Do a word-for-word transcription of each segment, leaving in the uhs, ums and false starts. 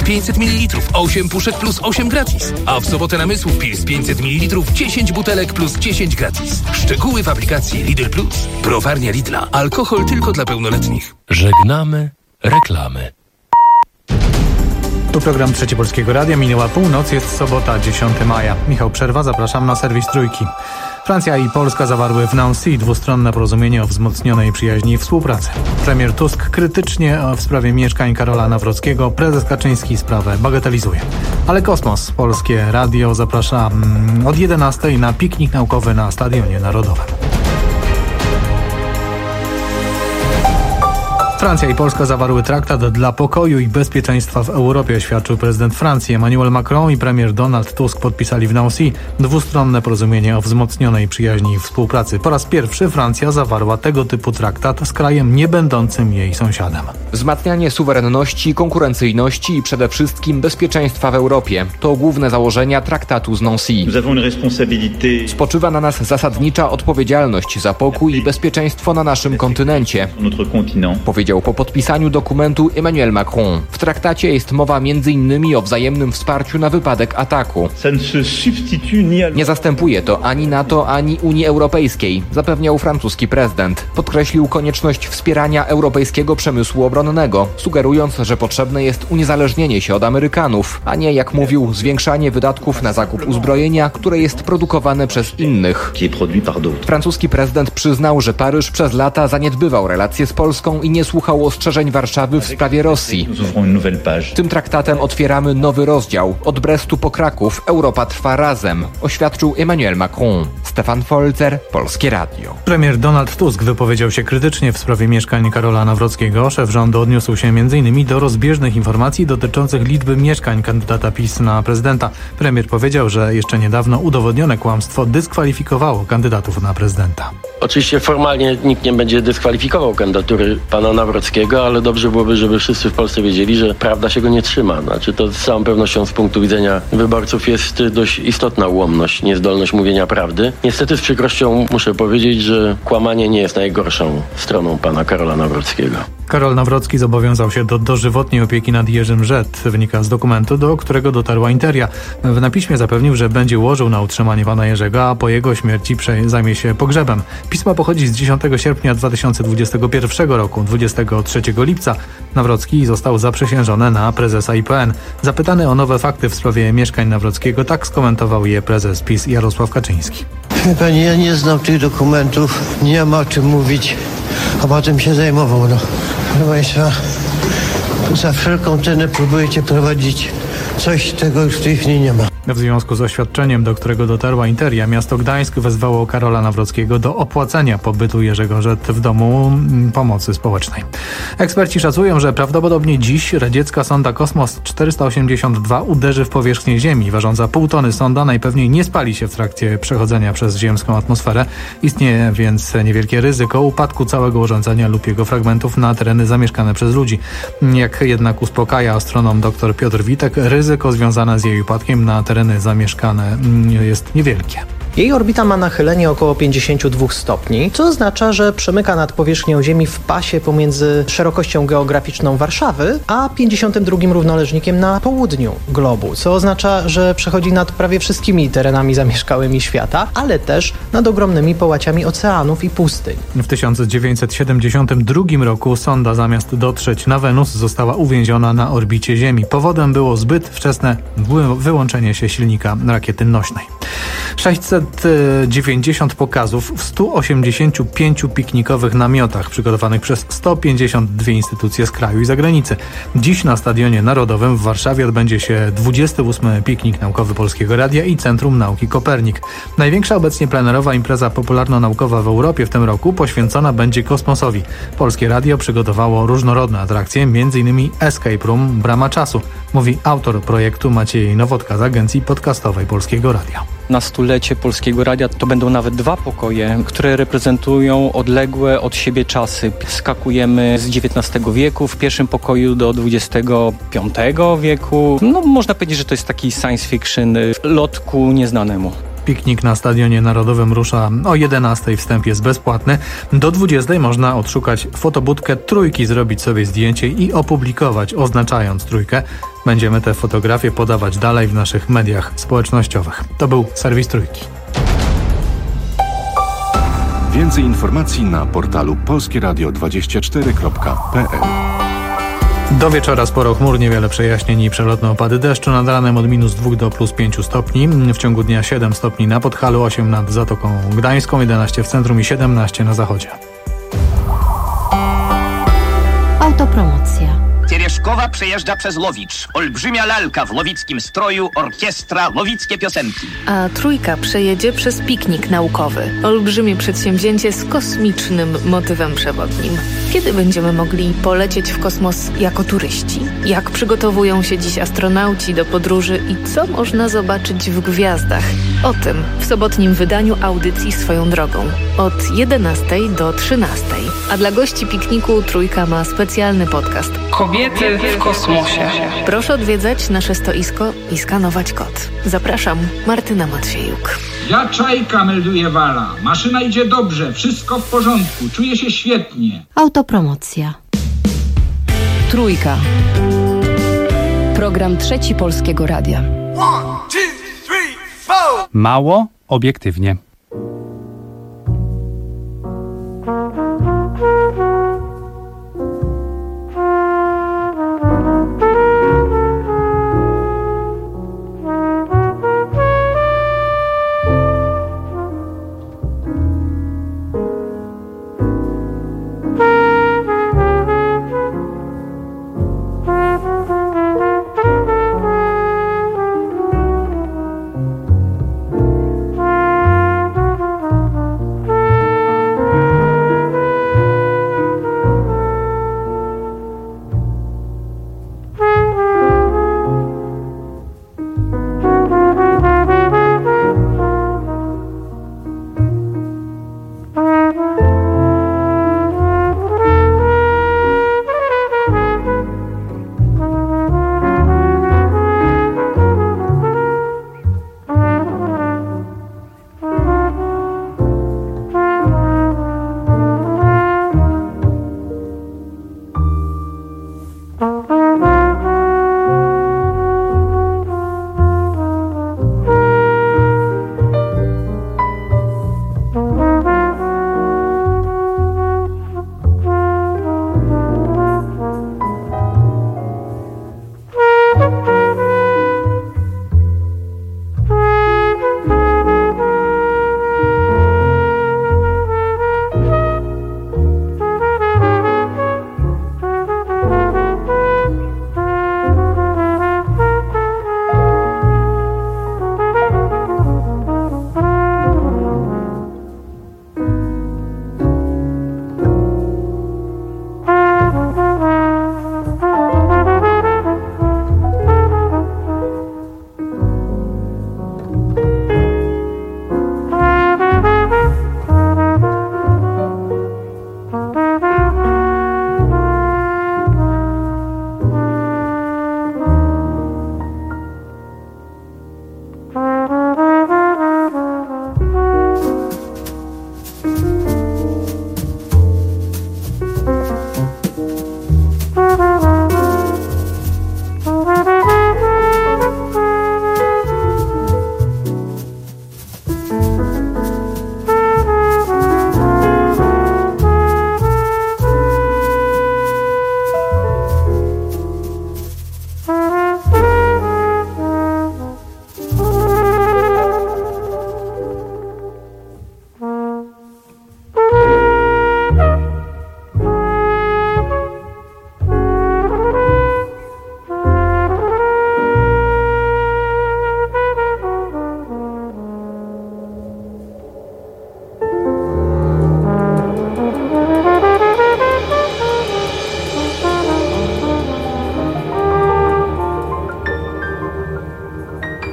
pięćset mililitrów, osiem puszek plus osiem gratis. A w sobotę namysłów Pils pięćset mililitrów, dziesięć butelek plus dziesięć gratis. Szczegóły w aplikacji Lidl Plus. Browarnia Lidla. Alkohol tylko dla pełnoletnich. Żegnamy reklamy. Tu program Trzeci Polskiego Radia. Minęła północ, jest sobota, dziesiątego maja. Michał Przerwa, zapraszam na serwis Trójki. Francja i Polska zawarły w Nancy dwustronne porozumienie o wzmocnionej przyjaźni i współpracy. Premier Tusk krytycznie w sprawie mieszkań Karola Nawrockiego, prezes Kaczyński sprawę bagatelizuje. Ale kosmos. Polskie Radio zaprasza mm, od jedenastej na piknik naukowy na Stadionie Narodowym. Francja i Polska zawarły traktat dla pokoju i bezpieczeństwa w Europie, oświadczył prezydent Francji. Emmanuel Macron i premier Donald Tusk podpisali w Nancy dwustronne porozumienie o wzmocnionej przyjaźni i współpracy. Po raz pierwszy Francja zawarła tego typu traktat z krajem nie będącym jej sąsiadem. Wzmacnianie suwerenności, konkurencyjności i przede wszystkim bezpieczeństwa w Europie to główne założenia traktatu z Nancy. Spoczywa na nas zasadnicza odpowiedzialność za pokój i bezpieczeństwo na naszym kontynencie, powiedział po podpisaniu dokumentu Emmanuel Macron. W traktacie jest mowa między innymi o wzajemnym wsparciu na wypadek ataku. Nie zastępuje to ani NATO, ani Unii Europejskiej, zapewniał francuski prezydent. Podkreślił konieczność wspierania europejskiego przemysłu obronnego, sugerując, że potrzebne jest uniezależnienie się od Amerykanów, a nie, jak mówił, zwiększanie wydatków na zakup uzbrojenia, które jest produkowane przez innych. Francuski prezydent przyznał, że Paryż przez lata zaniedbywał relacje z Polską i nie słuchał ostrzeżeń Warszawy w sprawie Rosji. Tym traktatem otwieramy nowy rozdział. Od Brestu po Kraków Europa trwa razem, oświadczył Emmanuel Macron. Stefan Folzer, Polskie Radio. Premier Donald Tusk wypowiedział się krytycznie w sprawie mieszkań Karola Nawrockiego. Szef rządu odniósł się między innymi do rozbieżnych informacji dotyczących liczby mieszkań kandydata PiS na prezydenta. Premier powiedział, że jeszcze niedawno udowodnione kłamstwo dyskwalifikowało kandydatów na prezydenta. Oczywiście formalnie nikt nie będzie dyskwalifikował kandydatury pana Nawrockiego, ale dobrze byłoby, żeby wszyscy w Polsce wiedzieli, że prawda się go nie trzyma. Znaczy to z całą pewnością z punktu widzenia wyborców jest dość istotna ułomność, niezdolność mówienia prawdy. Niestety z przykrością muszę powiedzieć, że kłamanie nie jest najgorszą stroną pana Karola Nawrockiego. Karol Nawrocki zobowiązał się do dożywotniej opieki nad Jerzym Rzet, wynika z dokumentu, do którego dotarła Interia. W napiśmie zapewnił, że będzie łożył na utrzymanie pana Jerzego, a po jego śmierci zajmie się pogrzebem. Pismo pochodzi z dziesiątego sierpnia dwa tysiące dwudziestego pierwszego roku. dwudziestego trzeciego lipca Nawrocki został zaprzysiężony na prezesa I P N. Zapytany o nowe fakty w sprawie mieszkań Nawrockiego, tak skomentował je prezes PiS Jarosław Kaczyński. Wie pani, ja nie znam tych dokumentów, nie ma o czym mówić, a potem się zajmował. No. Proszę państwa, za wszelką cenę próbujecie prowadzić coś, tego już w tej chwili nie ma. W związku z oświadczeniem, do którego dotarła Interia, miasto Gdańsk wezwało Karola Nawrockiego do opłacenia pobytu Jerzego Rzet w domu pomocy społecznej. Eksperci szacują, że prawdopodobnie dziś radziecka sonda Kosmos czterysta osiemdziesiąt dwa uderzy w powierzchnię Ziemi. Ważąca pół tony sonda najpewniej nie spali się w trakcie przechodzenia przez ziemską atmosferę. Istnieje więc niewielkie ryzyko upadku całego urządzenia lub jego fragmentów na tereny zamieszkane przez ludzi. Jak jednak uspokaja astronom dr Piotr Witek, ryzyko związane z jej upadkiem na tereny zamieszkane jest niewielkie. Jej orbita ma nachylenie około pięćdziesiąt dwa stopni, co oznacza, że przemyka nad powierzchnią Ziemi w pasie pomiędzy szerokością geograficzną Warszawy a pięćdziesiątym drugim równoleżnikiem na południu globu, co oznacza, że przechodzi nad prawie wszystkimi terenami zamieszkałymi świata, ale też nad ogromnymi połaciami oceanów i pustyń. W tysiąc dziewięćset siedemdziesiątym drugim roku sonda zamiast dotrzeć na Wenus została uwięziona na orbicie Ziemi. Powodem było zbyt wczesne wyłączenie się silnika rakiety nośnej. sześćset dziewięćdziesiąt pokazów w stu osiemdziesięciu pięciu piknikowych namiotach przygotowanych przez sto pięćdziesiąt dwie instytucje z kraju i zagranicy. Dziś na Stadionie Narodowym w Warszawie odbędzie się dwudziesty ósmy piknik naukowy Polskiego Radia i Centrum Nauki Kopernik. Największa obecnie plenerowa impreza popularno-naukowa w Europie w tym roku poświęcona będzie kosmosowi. Polskie Radio przygotowało różnorodne atrakcje, m.in. Escape Room Brama Czasu, mówi autor projektu Maciej Nowodka z Agencji Podcastowej Polskiego Radia. Na stulecie Polskiego Radia to będą nawet dwa pokoje, które reprezentują odległe od siebie czasy. Skakujemy z dziewiętnastego wieku w pierwszym pokoju do dwudziestego piątego wieku. No można powiedzieć, że to jest taki science fiction, lot ku nieznanemu. Piknik na Stadionie Narodowym rusza o jedenastej. Wstęp jest bezpłatny. Do dwudziestej można odszukać fotobudkę Trójki, zrobić sobie zdjęcie i opublikować, oznaczając Trójkę. Będziemy te fotografie podawać dalej w naszych mediach społecznościowych. To był serwis Trójki. Więcej informacji na portalu polskie radio dwadzieścia cztery kropka p l. Do wieczora sporo chmur, niewiele przejaśnień i przelotne opady deszczu. Nad ranem od minus dwóch do plus pięciu stopni. W ciągu dnia siedem stopni na Podhalu, osiem nad Zatoką Gdańską, jedenaście w centrum i siedemnaście na zachodzie. Autopromocja. Teрешkowa przejeżdża przez Łowicz. Olbrzymia lalka w łowickim stroju, orkiestra, łowickie piosenki. A Trójka przejedzie przez piknik naukowy. Olbrzymie przedsięwzięcie z kosmicznym motywem przewodnim. Kiedy będziemy mogli polecieć w kosmos jako turyści? Jak przygotowują się dziś astronauci do podróży i co można zobaczyć w gwiazdach? O tym w sobotnim wydaniu audycji Swoją drogą. Od jedenastej do trzynastej. A dla gości pikniku Trójka ma specjalny podcast. Kobiety w kosmosie. Proszę odwiedzać nasze stoisko i skanować kod. Zapraszam, Martyna Matwiejuk. Ja Czajka, melduje Wala. Maszyna idzie dobrze, wszystko w porządku, czuję się świetnie. Autopromocja. Trójka. Program Trzeci Polskiego Radia. One, two, three, four. Mało obiektywnie.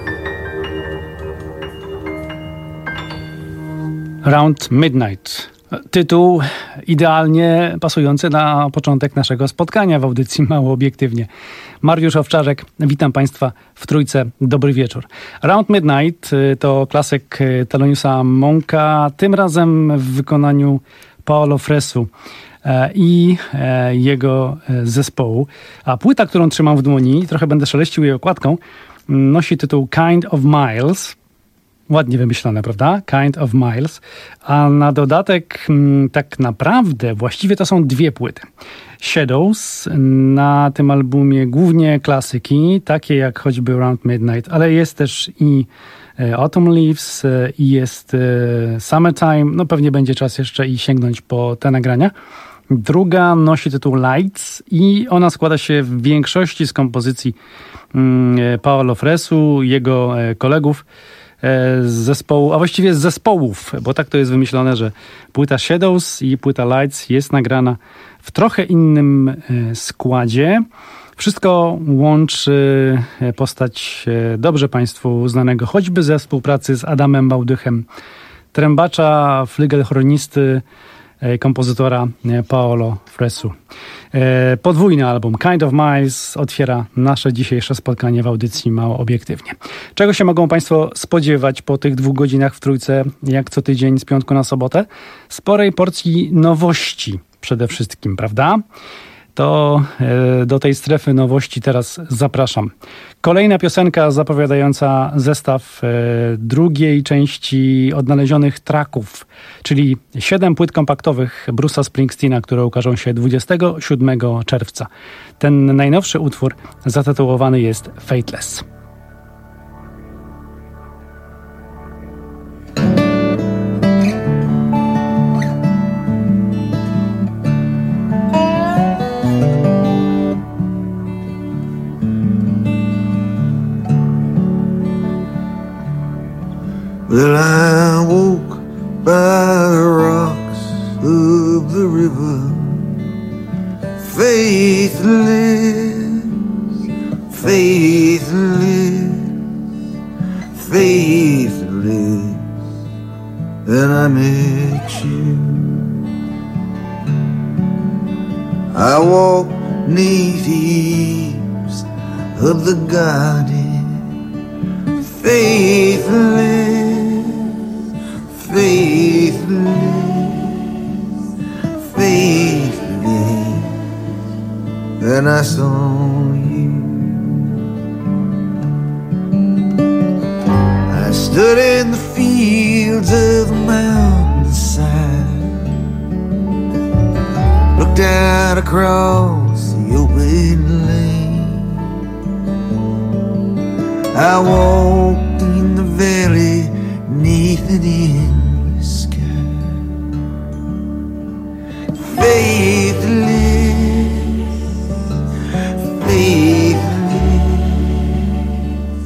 Round Midnight. Tytuł idealnie pasujący na początek naszego spotkania w audycji Mało Obiektywnie. Mariusz Owczarek, witam Państwa w Trójce. Dobry wieczór. Round Midnight to klasyk Theloniousa Monka, tym razem w wykonaniu Paolo Fresu i jego zespołu. A płyta, którą trzymam w dłoni, trochę będę szeleścił jej okładką, nosi tytuł Kind of Miles. Ładnie wymyślone, prawda? Kind of Miles. A na dodatek tak naprawdę właściwie to są dwie płyty. Shadows, na tym albumie głównie klasyki, takie jak choćby Round Midnight, ale jest też i Autumn Leaves, i jest Summertime. No pewnie będzie czas jeszcze i sięgnąć po te nagrania. Druga nosi tytuł Lights i ona składa się w większości z kompozycji Paolo Fresu, jego kolegów z zespołu, a właściwie z zespołów, bo tak to jest wymyślone, że płyta Shadows i płyta Lights jest nagrana w trochę innym składzie. Wszystko łączy postać dobrze Państwu znanego, choćby ze współpracy z Adamem Bałdychem, trębacza, flygelhornisty, kompozytora Paolo Fresu. Podwójny album Kind of Miles otwiera nasze dzisiejsze spotkanie w audycji Mało Obiektywnie. Czego się mogą Państwo spodziewać po tych dwóch godzinach w Trójce, jak co tydzień z piątku na sobotę? Sporej porcji nowości przede wszystkim, prawda? To do tej strefy nowości teraz zapraszam. Kolejna piosenka zapowiadająca zestaw drugiej części odnalezionych tracków, czyli siedem płyt kompaktowych Bruce'a Springsteena, które ukażą się dwudziestego siódmego czerwca. Ten najnowszy utwór zatytułowany jest Fateless. Well, I walk by the rocks of the river, faithless, faithless, faithless, and I met you. I walk 'neath the eaves of the garden, faithless, faithless, faithless, and I saw you. I stood in the fields of the mountainside, looked out across the open lane. I walked in the valley 'neath an endless sky, faithless, faithless,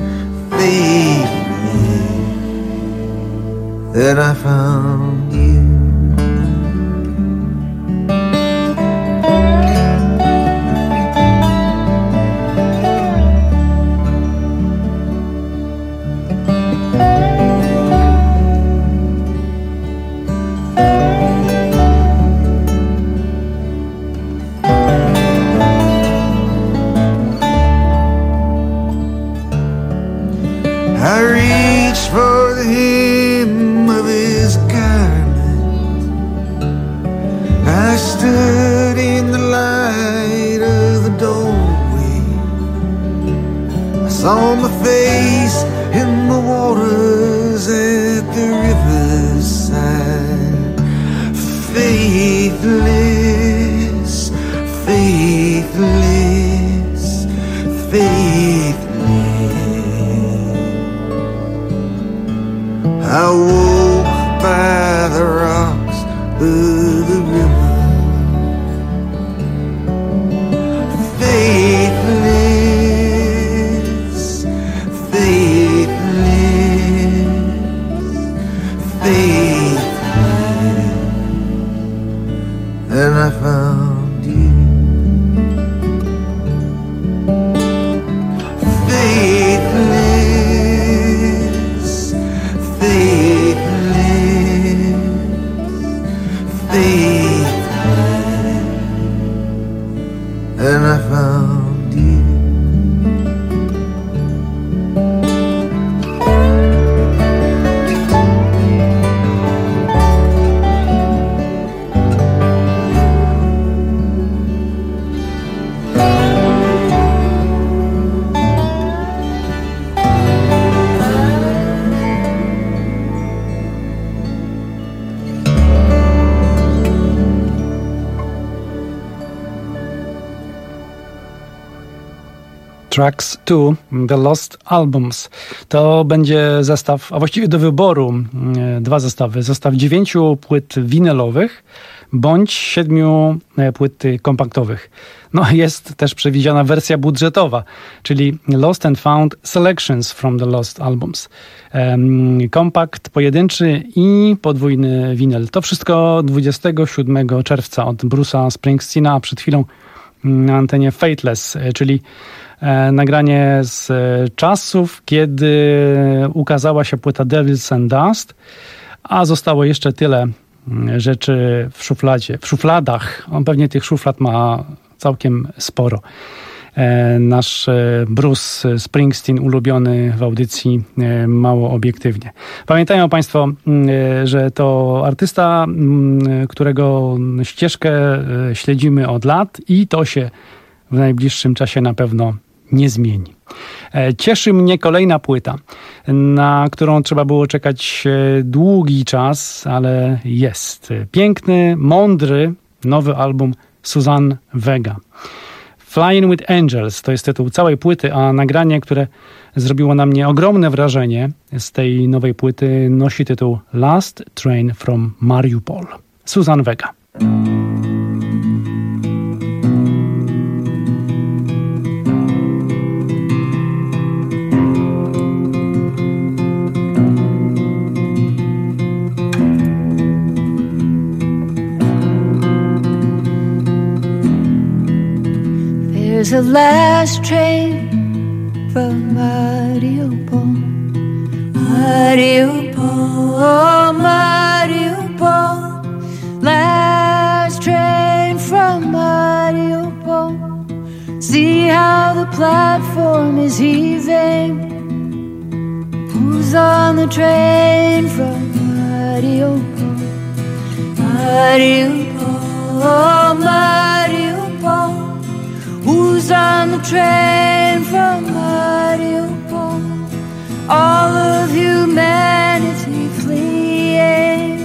faithless, that I found you. I reached for the hem of his garment. I stood in the light of the doorway. I saw my face in the waters at the riverside. Faithless, faithless, faithless, I walk by the rocks of the river, faithless, faithless, faithless, and I found you. Faithless, faithless, Tracks to The Lost Albums. To będzie zestaw, a właściwie do wyboru dwa zestawy. Zestaw dziewięciu płyt winylowych bądź siedmiu płyt kompaktowych. No, jest też przewidziana wersja budżetowa, czyli Lost and Found Selections from the Lost Albums. Kompakt pojedynczy i podwójny winyl. To wszystko dwudziestego siódmego czerwca od Bruce'a Springsteena, a przed chwilą na antenie Fateless, czyli nagranie z czasów, kiedy ukazała się płyta Devils and Dust, a zostało jeszcze tyle rzeczy w szufladzie, w szufladach. On pewnie tych szuflad ma całkiem sporo. Nasz Bruce Springsteen, ulubiony w audycji Mało Obiektywnie. Pamiętają Państwo, że to artysta, którego ścieżkę śledzimy od lat i to się w najbliższym czasie na pewno nie zmieni. Cieszy mnie kolejna płyta, na którą trzeba było czekać długi czas, ale jest. Piękny, mądry, nowy album Suzanne Vega. Flying with Angels to jest tytuł całej płyty, a nagranie, które zrobiło na mnie ogromne wrażenie z tej nowej płyty, nosi tytuł Last Train from Mariupol. Suzanne Vega. There's a last train from Mariupol, Mariupol, Mariupol. Last train from Mariupol. See how the platform is heaving. Who's on the train from Mariupol, Mariupol, Mariupol. Who's on the train from Mariupol? All of humanity fleeing.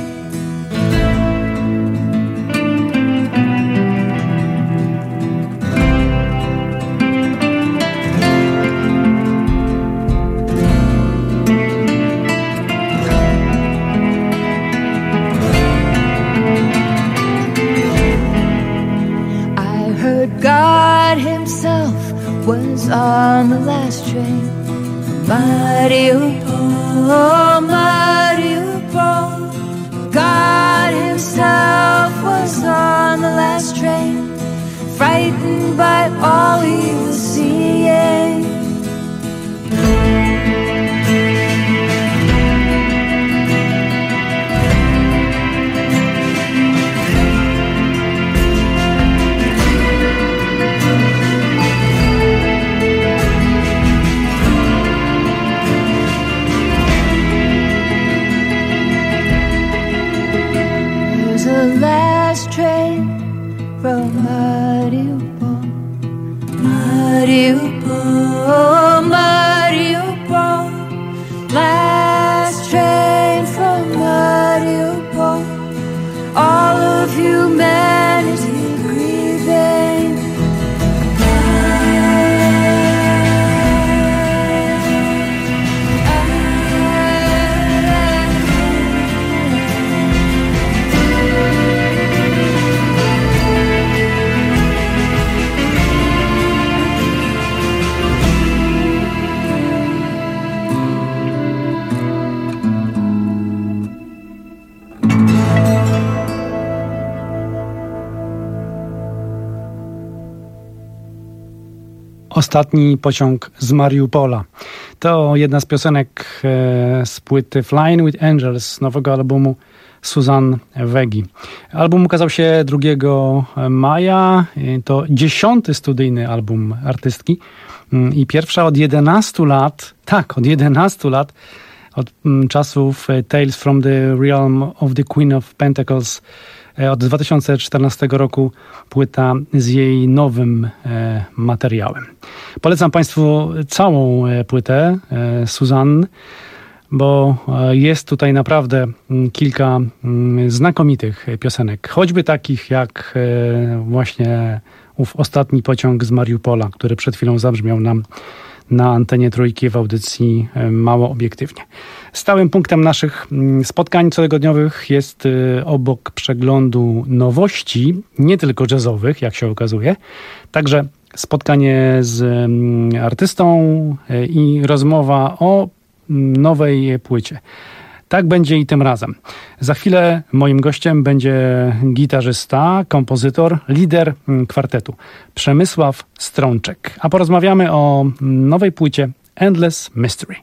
I heard God himself was on the last train. Mariupol, Mariupol. God himself was on the last train, frightened by all he was seeing. Last train from Mariupol, Mariupol, Mariupol. Last train from Mariupol. All of humanity grieving. Ostatni pociąg z Mariupola. To jedna z piosenek z płyty Flying with Angels, nowego albumu Suzanne Vegi. Album ukazał się drugiego maja. To dziesiąty studyjny album artystki i pierwsza od jedenastu lat, tak, od jedenastu lat, od czasów Tales from the Realm of the Queen of Pentacles. Od dwa tysiące czternastego roku płyta z jej nowym e, materiałem. Polecam Państwu całą płytę e, Suzanne, bo jest tutaj naprawdę kilka znakomitych piosenek. Choćby takich jak e, właśnie ów ostatni pociąg z Mariupola, który przed chwilą zabrzmiał nam na antenie Trójki w audycji Mało Obiektywnie. Stałym punktem naszych spotkań cotygodniowych jest obok przeglądu nowości, nie tylko jazzowych, jak się okazuje, także spotkanie z artystą i rozmowa o nowej płycie. Tak będzie i tym razem. Za chwilę moim gościem będzie gitarzysta, kompozytor, lider kwartetu Przemysław Strączek. A porozmawiamy o nowej płycie Endless Mystery.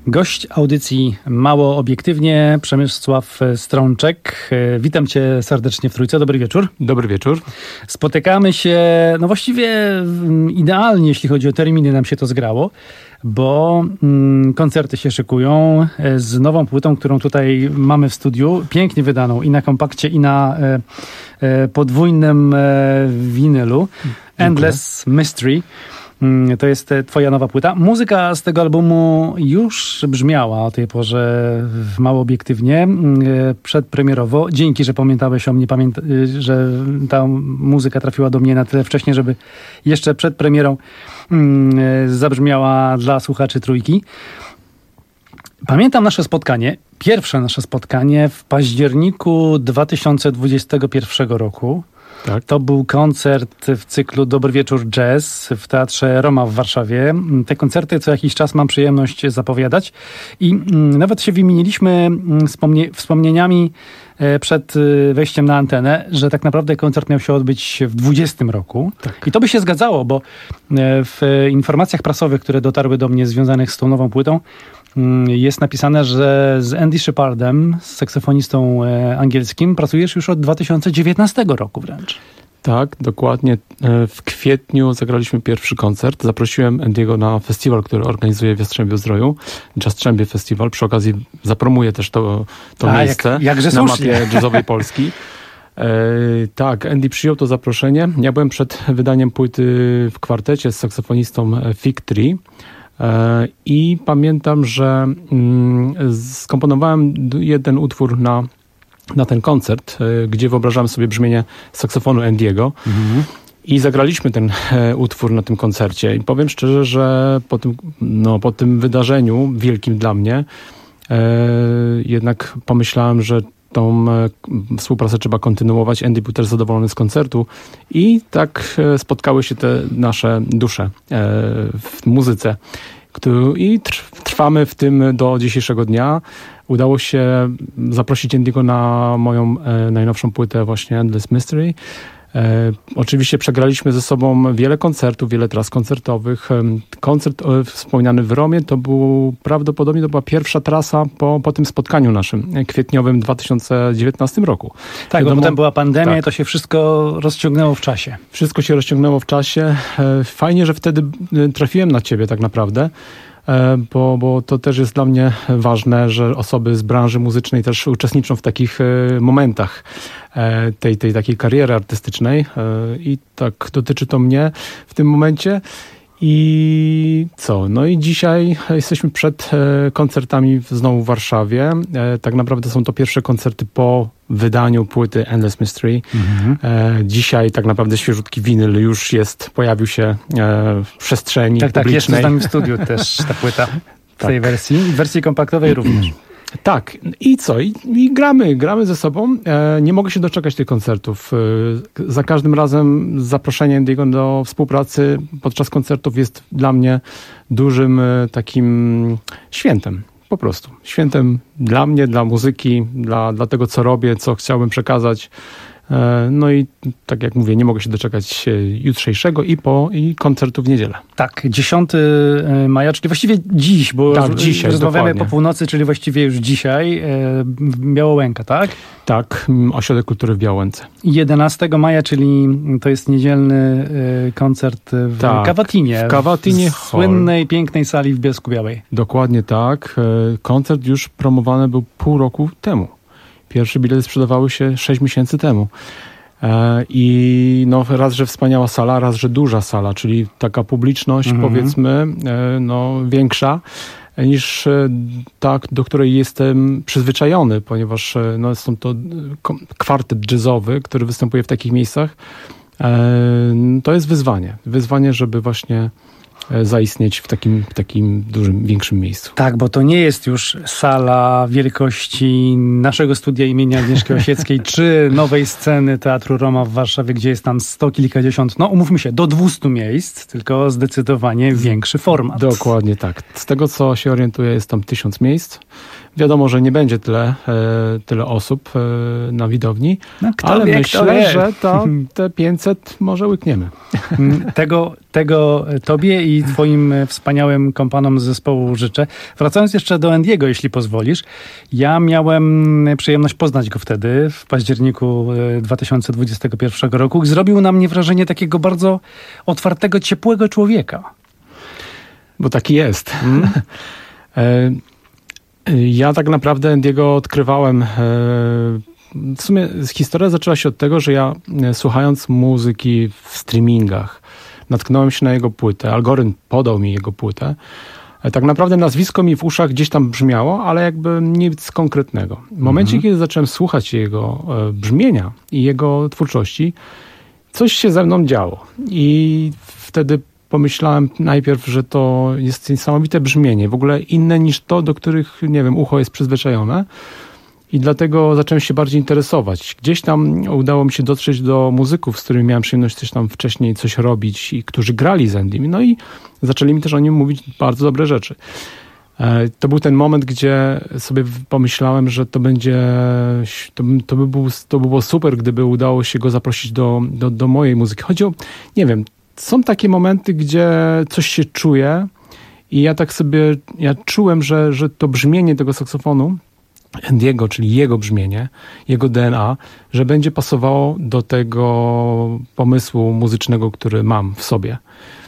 Gość audycji Mało Obiektywnie, Przemysław Strączek. Witam cię serdecznie w Trójce. Dobry wieczór. Dobry wieczór. Spotykamy się, no właściwie idealnie, jeśli chodzi o terminy, nam się to zgrało, bo mm, koncerty się szykują z nową płytą, którą tutaj mamy w studiu, pięknie wydaną i na kompakcie, i na e, e, podwójnym e, winylu. Endless Mystery. To jest twoja nowa płyta. Muzyka z tego albumu już brzmiała o tej porze Mało Obiektywnie, przedpremierowo. Dzięki, że pamiętałeś o mnie, pamięta, że ta muzyka trafiła do mnie na tyle wcześnie, żeby jeszcze przed premierą zabrzmiała dla słuchaczy Trójki. Pamiętam nasze spotkanie, pierwsze nasze spotkanie w październiku dwa tysiące dwudziestego pierwszego roku. Tak. To był koncert w cyklu Dobry Wieczór Jazz w Teatrze Roma w Warszawie. Te koncerty co jakiś czas mam przyjemność zapowiadać i nawet się wymieniliśmy wspomnie- wspomnieniami przed wejściem na antenę, że tak naprawdę koncert miał się odbyć w dwudziestym roku. Tak. I to by się zgadzało, bo w informacjach prasowych, które dotarły do mnie związanych z tą nową płytą, jest napisane, że z Andy Shepardem, z saksofonistą angielskim, pracujesz już od dwa tysiące dziewiętnastego roku wręcz. Tak, dokładnie. W kwietniu zagraliśmy pierwszy koncert. Zaprosiłem Andy'ego na festiwal, który organizuje w Jastrzębiu-Zdroju. Jastrzębie Festiwal. Przy okazji zapromuję też to, to A, miejsce jak, na mapie jazzowej Polski. E, tak, Andy przyjął to zaproszenie. Ja byłem przed wydaniem płyty w kwartecie z saksofonistą Fig Tree. I pamiętam, że skomponowałem jeden utwór na, na ten koncert, gdzie wyobrażałem sobie brzmienie saksofonu Andy'ego. Mhm. I zagraliśmy ten utwór na tym koncercie. I powiem szczerze, że po tym, no, po tym wydarzeniu, wielkim dla mnie, jednak pomyślałem, że tą współpracę trzeba kontynuować. Andy był też zadowolony z koncertu i tak spotkały się te nasze dusze w muzyce. I trwamy w tym do dzisiejszego dnia. Udało się zaprosić Andy'ego na moją najnowszą płytę właśnie Endless Mystery. E, oczywiście przegraliśmy ze sobą wiele koncertów, wiele tras koncertowych. Koncert e, wspomniany w Romie to był prawdopodobnie to była pierwsza trasa po, po tym spotkaniu naszym kwietniowym w dwa tysiące dziewiętnastym roku. Tak, Wiadomo, bo potem była pandemia, tak. To się wszystko rozciągnęło w czasie. Wszystko się rozciągnęło w czasie. E, fajnie, że wtedy trafiłem na ciebie tak naprawdę. Bo, bo to też jest dla mnie ważne, że osoby z branży muzycznej też uczestniczą w takich momentach tej, tej takiej kariery artystycznej i tak dotyczy to mnie w tym momencie. I co? No i dzisiaj jesteśmy przed koncertami znowu w Warszawie. Tak naprawdę są to pierwsze koncerty po wydaniu płyty Endless Mystery. Mhm. Dzisiaj tak naprawdę świeżutki winyl już jest, pojawił się w przestrzeni tak, publicznej. Tak, jest z nami w studiu też ta płyta w tak. tej wersji. W wersji kompaktowej również. Tak. I co? I, i gramy, gramy ze sobą. E, nie mogę się doczekać tych koncertów. E, za każdym razem zaproszenie Andy'ego do współpracy podczas koncertów jest dla mnie dużym e, takim świętem. Po prostu. Świętem dla mnie, dla muzyki, dla, dla tego, co robię, co chciałbym przekazać. No i tak jak mówię, nie mogę się doczekać jutrzejszego i po i koncertu w niedzielę. Tak, dziesiątego maja, czyli właściwie dziś, bo tak, dzisiaj, rozmawiamy dokładnie. Po północy, czyli właściwie już dzisiaj, Białołęka, tak? Tak, Ośrodek Kultury w Białęce. jedenastego maja, czyli to jest niedzielny koncert w tak, Kawatinie. W Kawatinie w słynnej, pięknej sali w Bielsku-Białej. Dokładnie tak. Koncert już promowany był pół roku temu. Pierwsze bilety sprzedawały się sześć miesięcy temu. E, I no, raz, że wspaniała sala, raz, że duża sala, czyli taka publiczność, mhm. powiedzmy, e, no, większa niż e, ta, do której jestem przyzwyczajony, ponieważ e, no, są to kwartet jazzowy, który występuje w takich miejscach. E, to jest wyzwanie. Wyzwanie, żeby właśnie zaistnieć w takim, w takim dużym, większym miejscu. Tak, bo to nie jest już sala wielkości naszego studia imienia Agnieszki Osieckiej, czy nowej sceny Teatru Roma w Warszawie, gdzie jest tam sto kilkadziesiąt, no umówmy się, do dwustu miejsc, tylko zdecydowanie większy format. Dokładnie tak. Z tego, co się orientuję, jest tam tysiąc miejsc. Wiadomo, że nie będzie tyle, e, tyle osób e, na widowni, no, kto ale wie, myślę, że to, te pięćset może łykniemy. Tego, tego tobie i twoim wspaniałym kompanom z zespołu życzę. Wracając jeszcze do Andiego, jeśli pozwolisz. Ja miałem przyjemność poznać go wtedy, w październiku dwa tysiące dwudziestego pierwszego roku. Zrobił na mnie wrażenie takiego bardzo otwartego, ciepłego człowieka. Bo taki jest. Hmm? Ja tak naprawdę Andiego odkrywałem. W sumie historia zaczęła się od tego, że ja słuchając muzyki w streamingach natknąłem się na jego płytę. Algorytm podał mi jego płytę. Tak naprawdę nazwisko mi w uszach gdzieś tam brzmiało, ale jakby nic konkretnego. W momencie, mhm. kiedy zacząłem słuchać jego brzmienia i jego twórczości, coś się ze mną działo. I wtedy pomyślałem najpierw, że to jest niesamowite brzmienie, w ogóle inne niż to, do których, nie wiem, ucho jest przyzwyczajone. I dlatego zacząłem się bardziej interesować. Gdzieś tam udało mi się dotrzeć do muzyków, z którymi miałem przyjemność też tam wcześniej coś robić i którzy grali z Andym. No i zaczęli mi też o nim mówić bardzo dobre rzeczy. To był ten moment, gdzie sobie pomyślałem, że to będzie, to, to, by, był, to by było super, gdyby udało się go zaprosić do, do, do mojej muzyki. Chodzi o, nie wiem, są takie momenty, gdzie coś się czuje i ja tak sobie, ja czułem, że, że to brzmienie tego saksofonu Andiego, czyli jego brzmienie, jego D N A, że będzie pasowało do tego pomysłu muzycznego, który mam w sobie.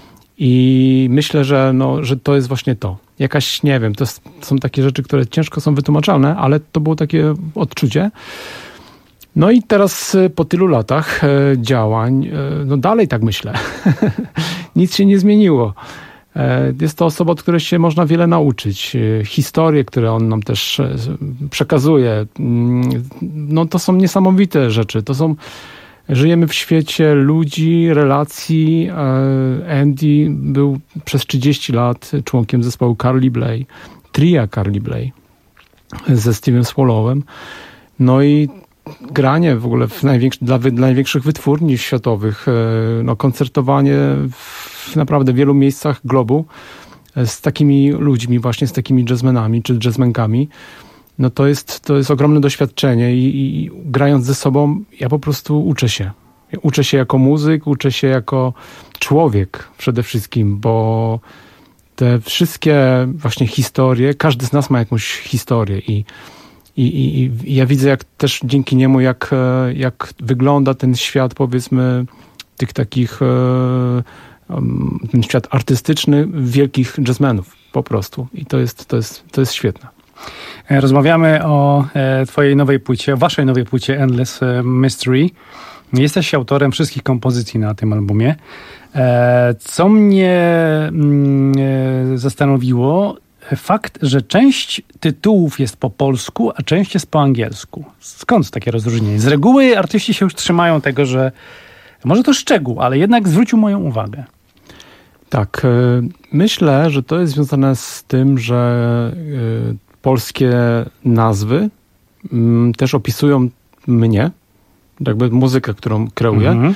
I myślę, że, no, że to jest właśnie to. Jakaś, nie wiem, to są takie rzeczy, które ciężko są wytłumaczalne, ale to było takie odczucie. No i teraz po tylu latach działań, no dalej tak myślę. Nic się nie zmieniło. Jest to osoba, od której się można wiele nauczyć. Historie, które on nam też przekazuje, no to są niesamowite rzeczy. To są, żyjemy w świecie ludzi, relacji. Andy był przez trzydzieści lat członkiem zespołu Carly Bley, tria Carly Bley ze Steve'em Swallowem. No i granie w ogóle w największy, dla, dla największych wytwórni światowych, no koncertowanie w naprawdę wielu miejscach globu z takimi ludźmi, właśnie z takimi jazzmenami czy jazzmenkami, no to jest, to jest ogromne doświadczenie i, i grając ze sobą ja po prostu uczę się. Ja uczę się jako muzyk, uczę się jako człowiek przede wszystkim, bo te wszystkie właśnie historie, każdy z nas ma jakąś historię i I, i, I ja widzę jak też dzięki niemu, jak, jak wygląda ten świat, powiedzmy, tych takich, ten świat artystyczny wielkich jazzmenów po prostu. I to jest, to jest, to jest świetne. Rozmawiamy o twojej nowej płycie, o waszej nowej płycie Endless Mystery. Jesteś autorem wszystkich kompozycji na tym albumie. Co mnie zastanowiło, fakt, że część tytułów jest po polsku, a część jest po angielsku. Skąd takie rozróżnienie? Z reguły artyści się już trzymają tego, że może to szczegół, ale jednak zwrócił moją uwagę. Tak. Myślę, że to jest związane z tym, że polskie nazwy też opisują mnie, jakby muzykę, którą kreuję. Mhm.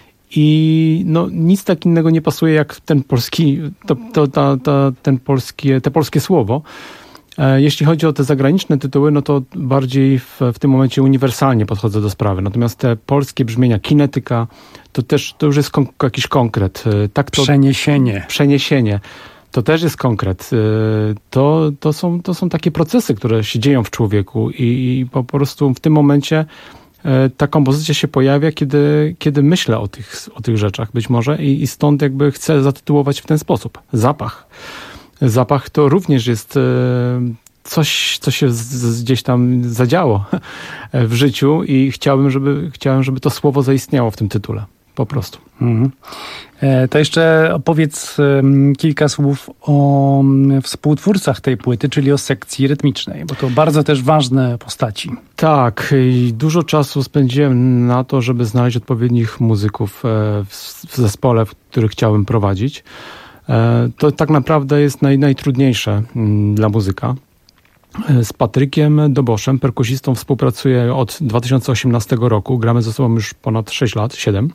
I no, nic tak innego nie pasuje jak ten polski, to, to, to, to, ten polskie, te polskie słowo. E, jeśli chodzi o te zagraniczne tytuły, no to bardziej w, w tym momencie uniwersalnie podchodzę do sprawy. Natomiast te polskie brzmienia, kinetyka, to też to już jest kon- jakiś konkret. E, tak to, przeniesienie. Przeniesienie. To też jest konkret. E, to, to, są, to są takie procesy, które się dzieją w człowieku i, i po prostu w tym momencie ta kompozycja się pojawia, kiedy, kiedy myślę o tych, o tych rzeczach być może i, i stąd jakby chcę zatytułować w ten sposób. Zapach. Zapach to również jest coś, co się z, z gdzieś tam zadziało w życiu i chciałbym, żeby, chciałem, żeby to słowo zaistniało w tym tytule. Po prostu. Mhm. To jeszcze opowiedz kilka słów o współtwórcach tej płyty, czyli o sekcji rytmicznej, bo to bardzo też ważne postaci. Tak, i dużo czasu spędziłem na to, żeby znaleźć odpowiednich muzyków w zespole, który chciałem prowadzić. To tak naprawdę jest naj, najtrudniejsze dla muzyka. Z Patrykiem Doboszem, perkusistą, współpracuję od dwa tysiące osiemnastego roku. Gramy ze sobą już ponad sześć lat, siedem.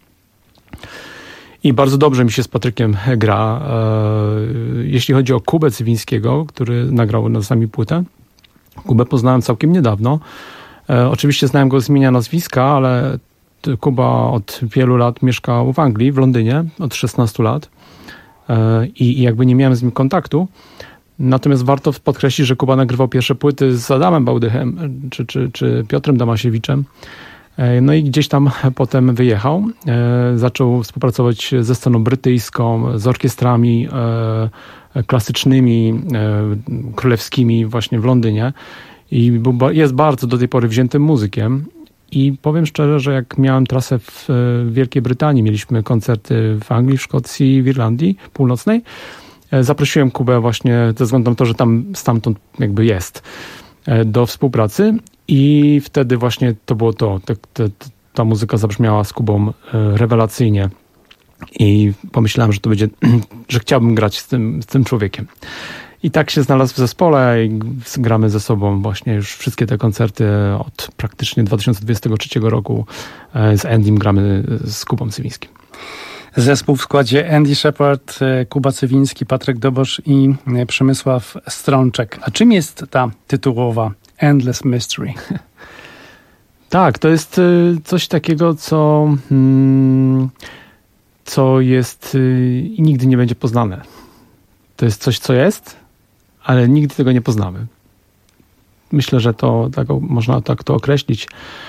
I bardzo dobrze mi się z Patrykiem gra. Jeśli chodzi o Kubę Cywińskiego, który nagrał na sami płytę, Kubę poznałem całkiem niedawno. E, oczywiście znałem go z imienia, nazwiska, ale Kuba od wielu lat mieszkał w Anglii, w Londynie, od szesnastu lat e, i jakby nie miałem z nim kontaktu. Natomiast warto podkreślić, że Kuba nagrywał pierwsze płyty z Adamem Bałdychem czy, czy, czy Piotrem Damasiewiczem. No i gdzieś tam potem wyjechał. Zaczął współpracować ze sceną brytyjską, z orkiestrami klasycznymi, królewskimi właśnie w Londynie. I był, jest bardzo do tej pory wziętym muzykiem. I powiem szczerze, że jak miałem trasę w Wielkiej Brytanii, mieliśmy koncerty w Anglii, w Szkocji, w Irlandii Północnej, zaprosiłem Kubę właśnie ze względu na to, że tam stamtąd jakby jest, do współpracy i wtedy właśnie to było to. Ta, ta, ta muzyka zabrzmiała z Kubą rewelacyjnie i pomyślałem, że to będzie, że chciałbym grać z tym, z tym człowiekiem. I tak się znalazł w zespole i gramy ze sobą właśnie już wszystkie te koncerty od praktycznie dwa tysiące dwudziestego trzeciego roku. Z Andym gramy z Kubą Cywińskim. Zespół w składzie Andy Shepherd, Kuba Cywiński, Patryk Dobosz i Przemysław Strączek. A czym jest ta tytułowa Endless Mystery? Tak, to jest coś takiego, co, co jest i nigdy nie będzie poznane. To jest coś, co jest, ale nigdy tego nie poznamy. Myślę, że to tak, można tak to określić.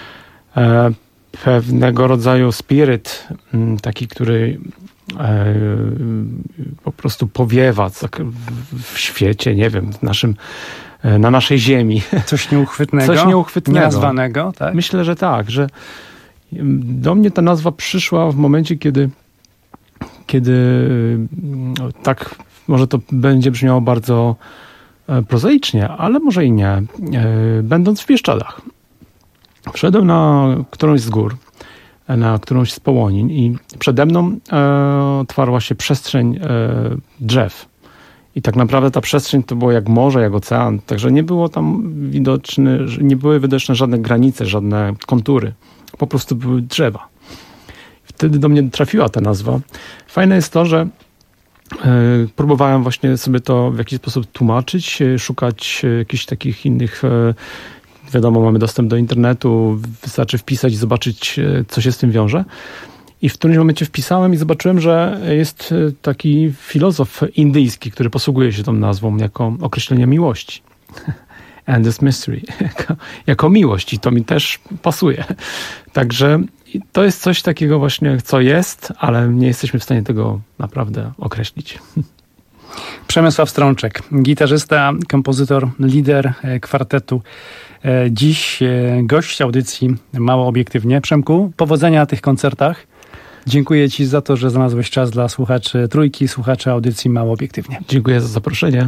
Pewnego rodzaju spiryt, taki, który e, po prostu powiewa w świecie, nie wiem, w naszym, na naszej ziemi. Coś nieuchwytnego? Coś nieuchwytnego. Nienazwanego, tak? Myślę, że tak, że do mnie ta nazwa przyszła w momencie, kiedy, kiedy tak, może to będzie brzmiało bardzo prozaicznie, ale może i nie, będąc w Bieszczadach. Wszedłem na którąś z gór, na którąś z połonin i przede mną e, otwarła się przestrzeń e, drzew. I tak naprawdę ta przestrzeń to było jak morze, jak ocean, także nie było tam widoczne, nie były widoczne żadne granice, żadne kontury. Po prostu były drzewa. Wtedy do mnie trafiła ta nazwa. Fajne jest to, że e, próbowałem właśnie sobie to w jakiś sposób tłumaczyć, szukać jakichś takich innych e, wiadomo, mamy dostęp do internetu, wystarczy wpisać i zobaczyć, co się z tym wiąże. I w którymś momencie wpisałem i zobaczyłem, że jest taki filozof indyjski, który posługuje się tą nazwą jako określenie miłości. Endless Mystery. Jako, jako miłość i to mi też pasuje. Także to jest coś takiego właśnie, co jest, ale nie jesteśmy w stanie tego naprawdę określić. Przemysław Strączek, gitarzysta, kompozytor, lider kwartetu. Dziś gość audycji Mało Obiektywnie. Przemku, powodzenia na tych koncertach. Dziękuję Ci za to, że znalazłeś czas dla słuchaczy Trójki, słuchaczy audycji Mało Obiektywnie. Dziękuję za zaproszenie.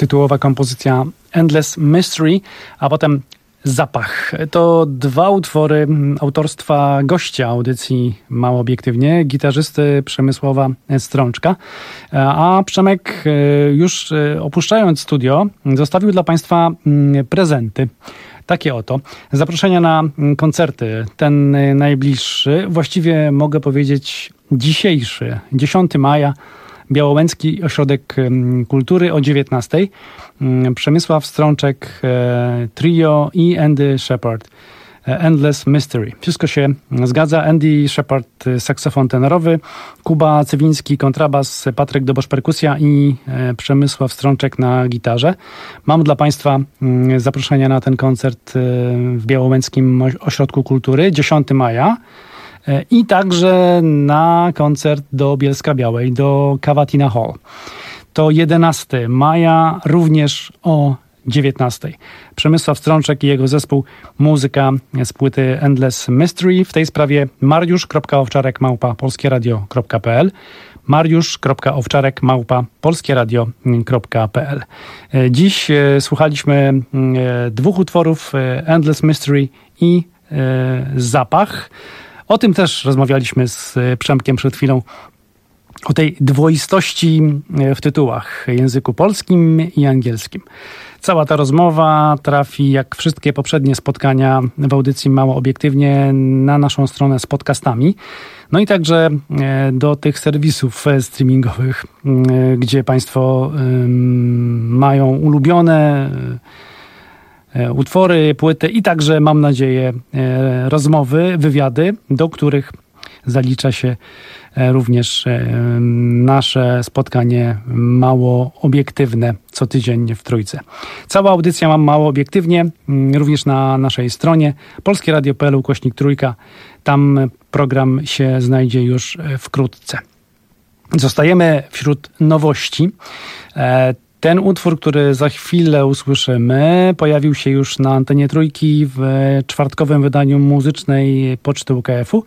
tytułowa kompozycja Endless Mystery, a potem Zapach. To dwa utwory autorstwa gościa audycji Mało Obiektywnie, gitarzysty Przemysława Strączka. A Przemek, już opuszczając studio, zostawił dla Państwa prezenty. Takie oto. Zaproszenia na koncerty. Ten najbliższy, właściwie mogę powiedzieć dzisiejszy, dziesiątego maja, Białołęcki Ośrodek Kultury o dziewiętnastej. Przemysław Strączek, trio i Andy Shepard. Endless Mystery. Wszystko się zgadza. Andy Shepard, saksofon tenorowy, Kuba Cywiński, kontrabas, Patryk Dobosz, perkusja i Przemysław Strączek na gitarze. Mam dla Państwa zaproszenia na ten koncert w Białołęckim Ośrodku Kultury dziesiątego maja. I także na koncert do Bielska-Białej, do Cavatina Hall. To jedenastego maja, również o dziewiętnastej. Przemysław Strączek i jego zespół, muzyka z płyty Endless Mystery. W tej sprawie mariusz kropka owczarek małpa polskieradio kropka p l mariusz kropka owczarek małpa polskieradio kropka p l. Dziś słuchaliśmy dwóch utworów, Endless Mystery i Zapach. O tym też rozmawialiśmy z Przemkiem przed chwilą, o tej dwoistości w tytułach, języku polskim i angielskim. Cała ta rozmowa trafi, jak wszystkie poprzednie spotkania w audycji Mało Obiektywnie, na naszą stronę z podcastami. No i także do tych serwisów streamingowych, gdzie Państwo mają ulubione utwory, płyty i także, mam nadzieję, rozmowy, wywiady, do których zalicza się również nasze spotkanie Mało Obiektywne co tydzień w Trójce. Cała audycja mam Mało Obiektywnie, również na naszej stronie polskieradio kropka p l ukośnik trójka. Tam program się znajdzie już wkrótce. Zostajemy wśród nowości. Ten utwór, który za chwilę usłyszymy, pojawił się już na antenie Trójki w czwartkowym wydaniu muzycznej Poczty U K F-u,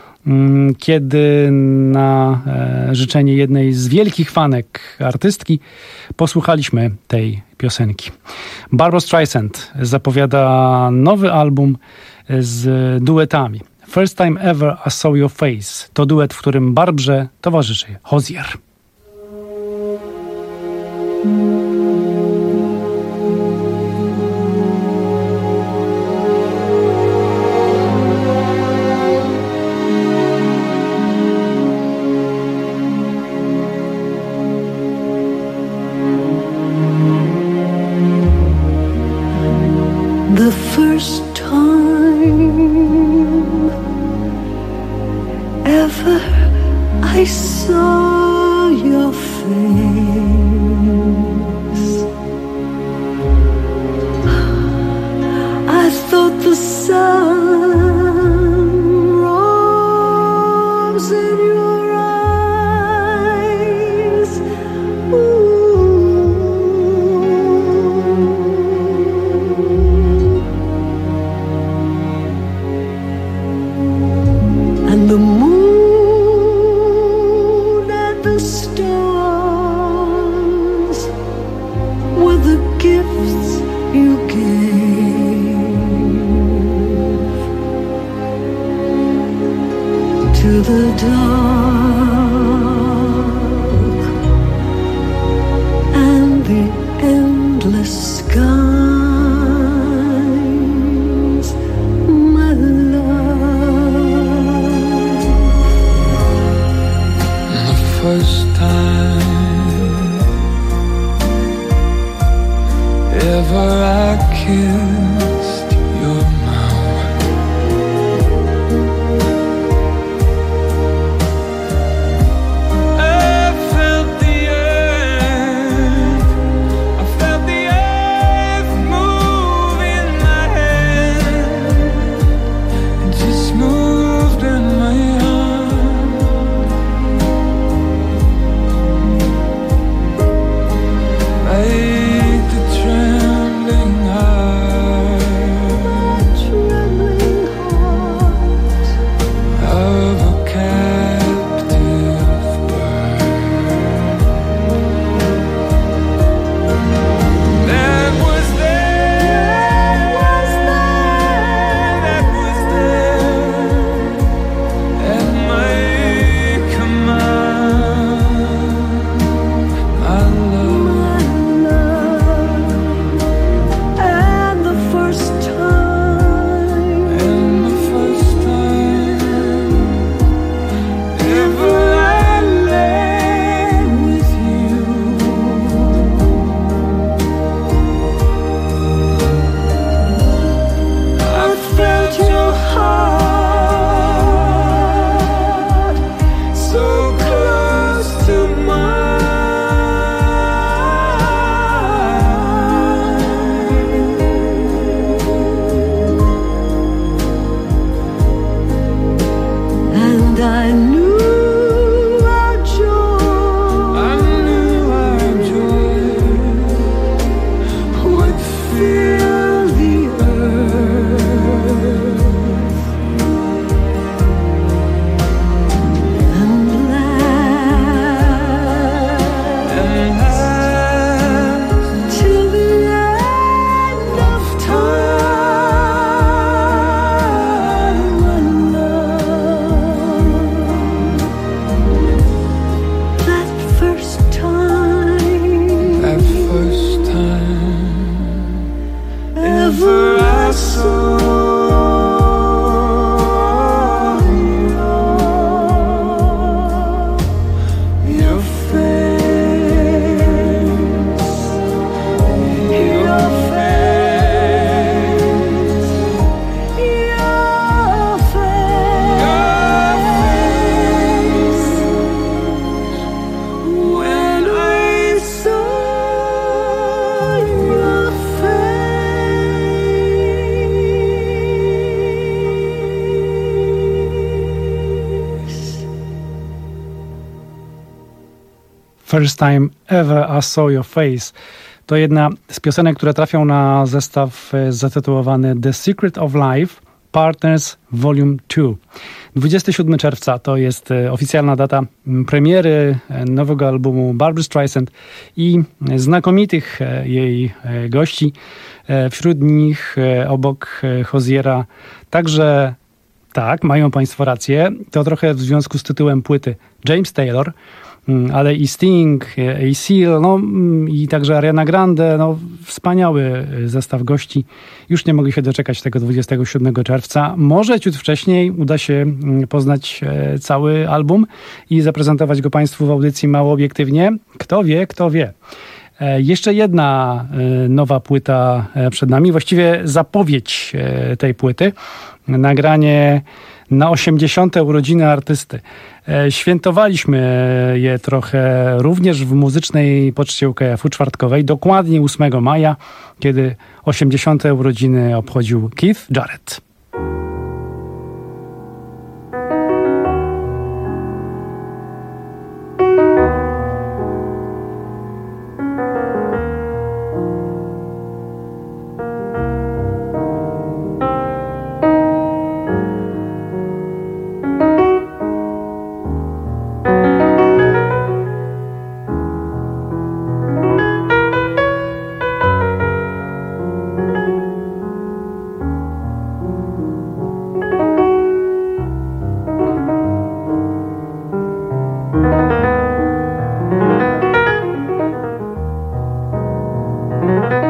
kiedy na życzenie jednej z wielkich fanek artystki posłuchaliśmy tej piosenki. Barbra Streisand zapowiada nowy album z duetami. First Time Ever I Saw Your Face to duet, w którym Barbrze towarzyszy Hozier. The first time ever I saw your face, I thought the sun rose in your eyes. Ooh. And the moon and the stars were the gifts you gave to the dark and the endless skies, my love. The first time ever I kissed your mouth, I felt the earth, I felt the earth move in my hand. It just moved in my arm. Like the trembling heart First Time Ever I Saw Your Face. To jedna z piosenek, które trafią na zestaw zatytułowany The Secret of Life Partners Volume dwa. dwudziestego siódmego czerwca to jest oficjalna data premiery nowego albumu Barbry Streisand i znakomitych jej gości. Wśród nich obok Hoziera także, tak, mają Państwo rację, to trochę w związku z tytułem płyty, James Taylor, ale i Sting, i Seal, no i także Ariana Grande, no wspaniały zestaw gości. Już nie mogli się doczekać tego dwudziestego siódmego czerwca. Może ciut wcześniej uda się poznać cały album i zaprezentować go Państwu w audycji Mało Obiektywnie. Kto wie, kto wie. Jeszcze jedna nowa płyta przed nami, właściwie zapowiedź tej płyty. Nagranie na osiemdziesiąte urodziny artysty. Świętowaliśmy je trochę również w muzycznej poczcie U K F-u czwartkowej, dokładnie ósmego maja, kiedy osiemdziesiąte urodziny obchodził Keith Jarrett. Thank you.